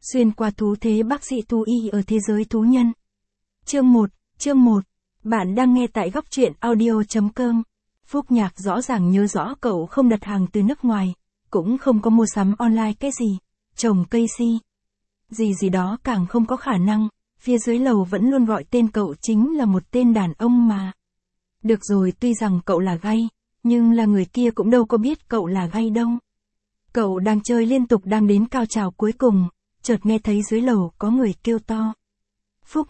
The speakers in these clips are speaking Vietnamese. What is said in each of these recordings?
Xuyên qua thú thế bác sĩ thú y ở thế giới thú nhân. Chương 1. Bạn đang nghe tại góc truyện audio.com. Phúc Nhạc rõ ràng nhớ rõ cậu không đặt hàng từ nước ngoài, cũng không có mua sắm online cái gì, trồng cây gì đó càng không có khả năng, phía dưới lầu vẫn luôn gọi tên cậu chính là một tên đàn ông mà. Được rồi, tuy rằng cậu là gay, nhưng là người kia cũng đâu có biết cậu là gay đâu. Cậu đang chơi liên tục đang đến cao trào cuối cùng, chợt nghe thấy dưới lầu có người kêu to. Phúc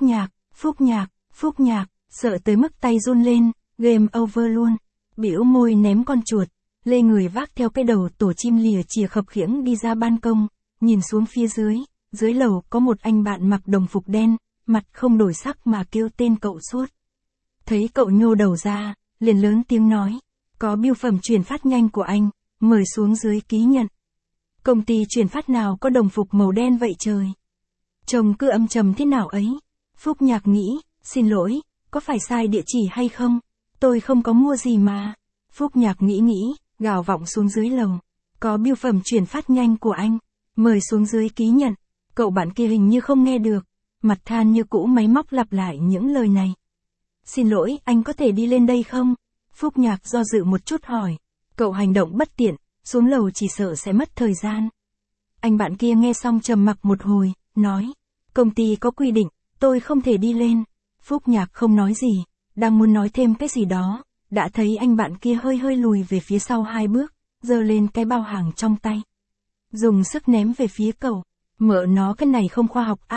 Nhạc, sợ tới mức tay run lên, game over luôn. Bĩu môi ném con chuột, lê người vác theo cái đầu tổ chim lìa chìa khập khiễng đi ra ban công, nhìn xuống phía dưới lầu có một anh bạn mặc đồng phục đen, mặt không đổi sắc mà kêu tên cậu suốt. Thấy cậu nhô đầu ra, liền lớn tiếng nói, có bưu phẩm chuyển phát nhanh của anh, mời xuống dưới ký nhận. Công ty chuyển phát nào có đồng phục màu đen vậy trời? Trông cứ âm trầm thế nào ấy? Phúc Nhạc nghĩ, xin lỗi, có phải sai địa chỉ hay không? Tôi không có mua gì mà. Phúc Nhạc nghĩ, gào vọng xuống dưới lầu. Có bưu phẩm chuyển phát nhanh của anh, mời xuống dưới ký nhận. Cậu bạn kia hình như không nghe được, mặt than như cũ máy móc lặp lại những lời này. Xin lỗi, anh có thể đi lên đây không? Phúc Nhạc do dự một chút hỏi. Cậu hành động bất tiện, xuống lầu chỉ sợ sẽ mất thời gian. Anh bạn kia nghe xong trầm mặc một hồi, nói, công ty có quy định, tôi không thể đi lên. Phúc Nhạc không nói gì, đang muốn nói thêm cái gì đó, đã thấy anh bạn kia hơi lùi về phía sau 2 bước, giơ lên cái bao hàng trong tay. Dùng sức ném về phía cậu, mợ nó cái này không khoa học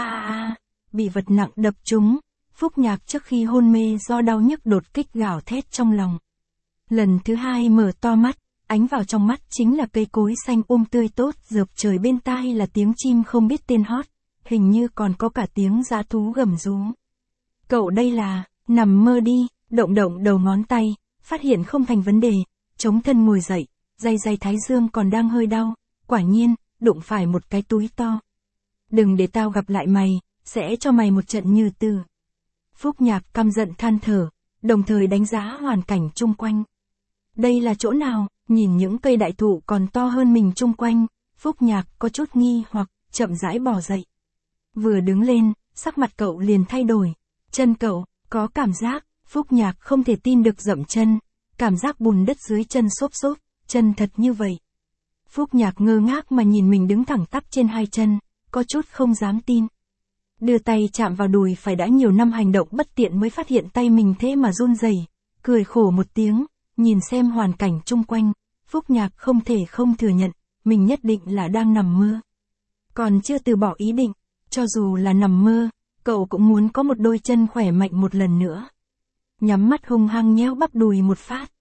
bị vật nặng đập trúng. Phúc Nhạc trước khi hôn mê do đau nhức đột kích gào thét trong lòng. Lần thứ 2 mở to mắt, ánh vào trong mắt chính là cây cối xanh tươi tốt, dợp trời bên tai là tiếng chim không biết tên hót, hình như còn có cả tiếng dã thú gầm rú. Cậu đây là, nằm mơ đi, động đầu ngón tay, phát hiện không thành vấn đề, chống thân ngồi dậy, day thái dương còn đang hơi đau, quả nhiên, đụng phải một cái túi to. Đừng để tao gặp lại mày, sẽ cho mày một trận như tử. Phúc Nhạc căm giận than thở, đồng thời đánh giá hoàn cảnh chung quanh. Đây là chỗ nào? Nhìn những cây đại thụ còn to hơn mình chung quanh, Phúc Nhạc có chút nghi hoặc, chậm rãi bò dậy. Vừa đứng lên, sắc mặt cậu liền thay đổi. Chân cậu, có cảm giác, Phúc Nhạc không thể tin được dậm chân, cảm giác bùn đất dưới chân xốp, chân thật như vậy. Phúc Nhạc ngơ ngác mà nhìn mình đứng thẳng tắp trên 2 chân, có chút không dám tin. Đưa tay chạm vào đùi phải đã nhiều năm hành động bất tiện mới phát hiện tay mình thế mà run rẩy, cười khổ một tiếng, nhìn xem hoàn cảnh chung quanh, Phúc Nhạc không thể không thừa nhận, mình nhất định là đang nằm mơ. Còn chưa từ bỏ ý định, cho dù là nằm mơ, cậu cũng muốn có một đôi chân khỏe mạnh một lần nữa. Nhắm mắt hung hăng nhéo bắp đùi một phát,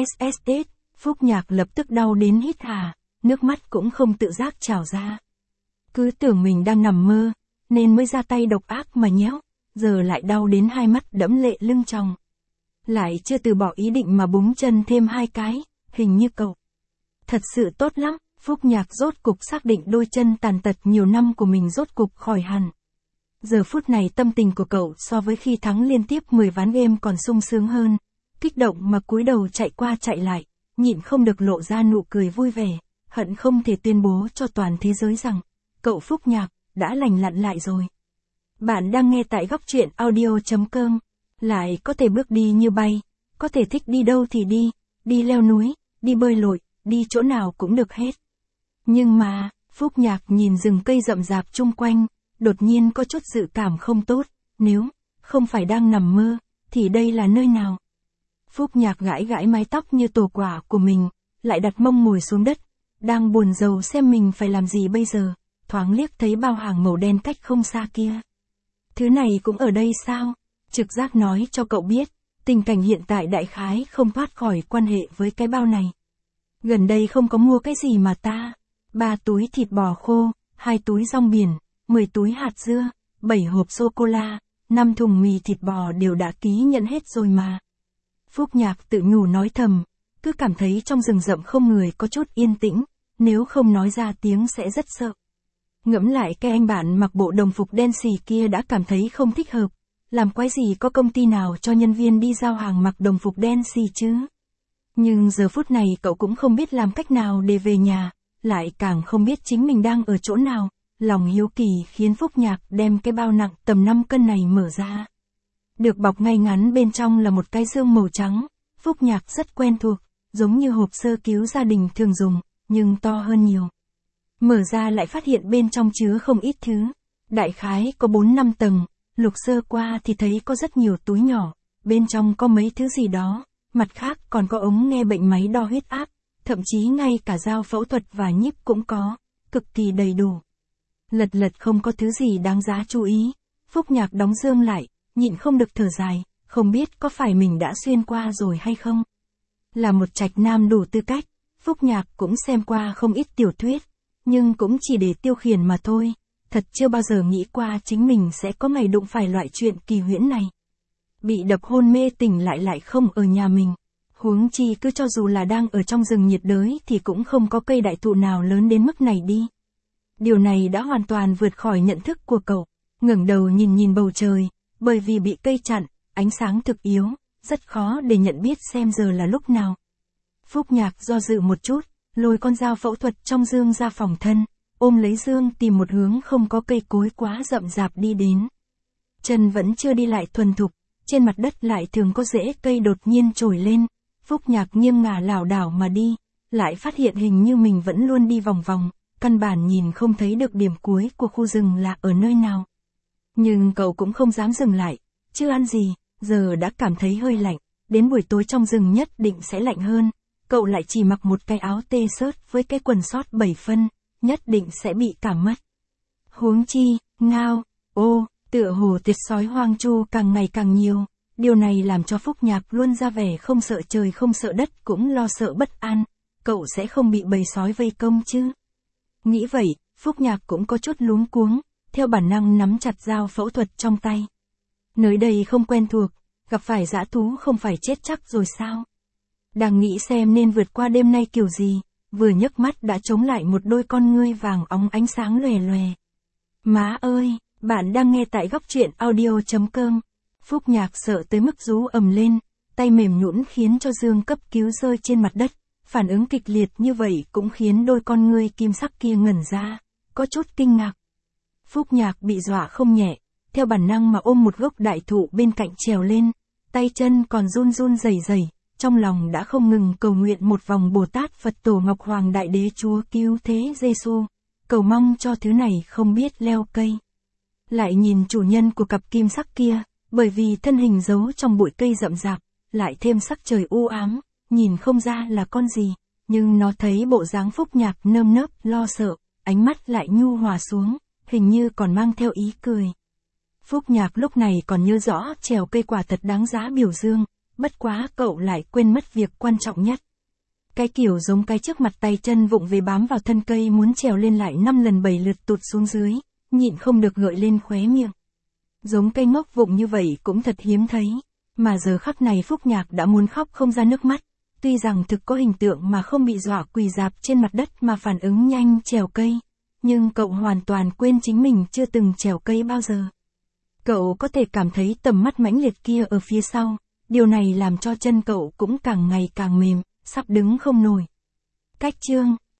Phúc Nhạc lập tức đau đến hít hà, nước mắt cũng không tự giác trào ra. Cứ tưởng mình đang nằm mơ, nên mới ra tay độc ác mà nhéo, giờ lại đau đến 2 mắt đẫm lệ lưng tròng. Lại chưa từ bỏ ý định mà búng chân thêm 2 cái, hình như cậu. Thật sự tốt lắm, Phúc Nhạc rốt cục xác định đôi chân tàn tật nhiều năm của mình rốt cục khỏi hẳn. Giờ phút này tâm tình của cậu so với khi thắng liên tiếp 10 ván game còn sung sướng hơn, kích động mà cúi đầu chạy qua chạy lại, nhịn không được lộ ra nụ cười vui vẻ, hận không thể tuyên bố cho toàn thế giới rằng, cậu Phúc Nhạc, đã lành lặn lại rồi. Bạn đang nghe tại góc truyện audio.com, lại có thể bước đi như bay, có thể thích đi đâu thì đi leo núi, đi bơi lội, đi chỗ nào cũng được hết. Nhưng mà, Phúc Nhạc nhìn rừng cây rậm rạp chung quanh, đột nhiên có chút dự cảm không tốt, nếu không phải đang nằm mơ, thì đây là nơi nào? Phúc Nhạc gãi mái tóc như tổ quả của mình, lại đặt mông ngồi xuống đất, đang buồn rầu xem mình phải làm gì bây giờ, thoáng liếc thấy bao hàng màu đen cách không xa kia. Thứ này cũng ở đây sao? Trực giác nói cho cậu biết, tình cảnh hiện tại đại khái không thoát khỏi quan hệ với cái bao này. Gần đây không có mua cái gì mà ta. 3 túi thịt bò khô, 2 túi rong biển, 10 túi hạt dưa, 7 hộp sô-cô-la, 5 thùng mì thịt bò đều đã ký nhận hết rồi mà. Phúc Nhạc tự nhủ nói thầm, cứ cảm thấy trong rừng rậm không người có chút yên tĩnh, nếu không nói ra tiếng sẽ rất sợ. Ngẫm lại cái anh bạn mặc bộ đồng phục đen xì kia đã cảm thấy không thích hợp, làm quái gì có công ty nào cho nhân viên đi giao hàng mặc đồng phục đen xì chứ. Nhưng giờ phút này cậu cũng không biết làm cách nào để về nhà, lại càng không biết chính mình đang ở chỗ nào, Lòng hiếu kỳ khiến Phúc Nhạc đem cái bao nặng tầm 5 cân này mở ra. Được bọc ngay ngắn bên trong là một cái dương màu trắng, Phúc Nhạc rất quen thuộc, giống như hộp sơ cứu gia đình thường dùng, nhưng to hơn nhiều. Mở ra lại phát hiện bên trong chứa không ít thứ. Đại khái có 4-5 tầng, lục sơ qua thì thấy có rất nhiều túi nhỏ, bên trong có mấy thứ gì đó, mặt khác còn có ống nghe bệnh máy đo huyết áp, thậm chí ngay cả dao phẫu thuật và nhíp cũng có, cực kỳ đầy đủ. Lật lật không có thứ gì đáng giá chú ý, Phúc Nhạc đóng dương lại, nhịn không được thở dài, không biết có phải mình đã xuyên qua rồi hay không. Là một trạch nam đủ tư cách, Phúc Nhạc cũng xem qua không ít tiểu thuyết, nhưng cũng chỉ để tiêu khiển mà thôi, thật chưa bao giờ nghĩ qua chính mình sẽ có ngày đụng phải loại chuyện kỳ huyễn này. Bị đập hôn mê tỉnh lại không ở nhà mình, huống chi cứ cho dù là đang ở trong rừng nhiệt đới thì cũng không có cây đại thụ nào lớn đến mức này đi. Điều này đã hoàn toàn vượt khỏi nhận thức của cậu, ngẩng đầu nhìn bầu trời, bởi vì bị cây chặn, ánh sáng thực yếu, rất khó để nhận biết xem giờ là lúc nào. Phúc Nhạc do dự một chút, lôi con dao phẫu thuật trong dương ra phòng thân, ôm lấy dương tìm một hướng không có cây cối quá rậm rạp đi đến. Chân vẫn chưa đi lại thuần thục, trên mặt đất lại thường có rễ cây đột nhiên trồi lên, Phúc Nhạc nghiêng ngả lảo đảo mà đi, lại phát hiện hình như mình vẫn luôn đi vòng vòng, căn bản nhìn không thấy được điểm cuối của khu rừng là ở nơi nào. Nhưng cậu cũng không dám dừng lại, chưa ăn gì, giờ đã cảm thấy hơi lạnh, đến buổi tối trong rừng nhất định sẽ lạnh hơn, cậu lại chỉ mặc một cái áo t-shirt với cái quần sót 7 phân, nhất định sẽ bị cảm mất. Huống chi, ngao, tựa hồ tiệt sói hoang chu càng ngày càng nhiều, điều này làm cho Phúc Nhạc luôn ra vẻ không sợ trời không sợ đất cũng lo sợ bất an, cậu sẽ không bị bầy sói vây công chứ. Nghĩ vậy, Phúc Nhạc cũng có chút luống cuống, theo bản năng nắm chặt dao phẫu thuật trong tay. Nơi đây không quen thuộc, gặp phải dã thú không phải chết chắc rồi sao? Đang nghĩ xem nên vượt qua đêm nay kiểu gì, vừa nhấc mắt đã chống lại một đôi con ngươi vàng óng ánh sáng lòe lòe. Má ơi, bạn đang nghe tại góc truyện audio.com. Phúc Nhạc sợ tới mức rú ầm lên, tay mềm nhũn khiến cho dương cấp cứu rơi trên mặt đất, phản ứng kịch liệt như vậy cũng khiến đôi con ngươi kim sắc kia ngẩn ra, có chút kinh ngạc. Phúc Nhạc bị dọa không nhẹ, theo bản năng mà ôm một gốc đại thụ bên cạnh trèo lên, tay chân còn run run rẩy rẩy, trong lòng đã không ngừng cầu nguyện một vòng Bồ Tát Phật Tổ Ngọc Hoàng Đại Đế Chúa Cứu Thế Giêsu, cầu mong cho thứ này không biết leo cây. Lại nhìn chủ nhân của cặp kim sắc kia, bởi vì thân hình giấu trong bụi cây rậm rạp, lại thêm sắc trời u ám, nhìn không ra là con gì, nhưng nó thấy bộ dáng Phúc Nhạc nơm nớp lo sợ, ánh mắt lại nhu hòa xuống, hình như còn mang theo ý cười. Phúc Nhạc lúc này còn nhớ rõ trèo cây quả thật đáng giá biểu dương, bất quá cậu lại quên mất việc quan trọng nhất. Cái kiểu giống cái trước mặt tay chân vụng về bám vào thân cây muốn trèo lên lại 5 lần 7 lượt tụt xuống dưới, nhịn không được gợi lên khóe miệng. Giống cây ngốc vụng như vậy cũng thật hiếm thấy, mà giờ khắc này Phúc Nhạc đã muốn khóc không ra nước mắt, tuy rằng thực có hình tượng mà không bị dọa quỳ rạp trên mặt đất mà phản ứng nhanh trèo cây, nhưng cậu hoàn toàn quên chính mình chưa từng trèo cây bao giờ. Cậu có thể cảm thấy tầm mắt mãnh liệt kia ở phía sau, điều này làm cho chân cậu cũng càng ngày càng mềm, sắp đứng không nổi. Cách chương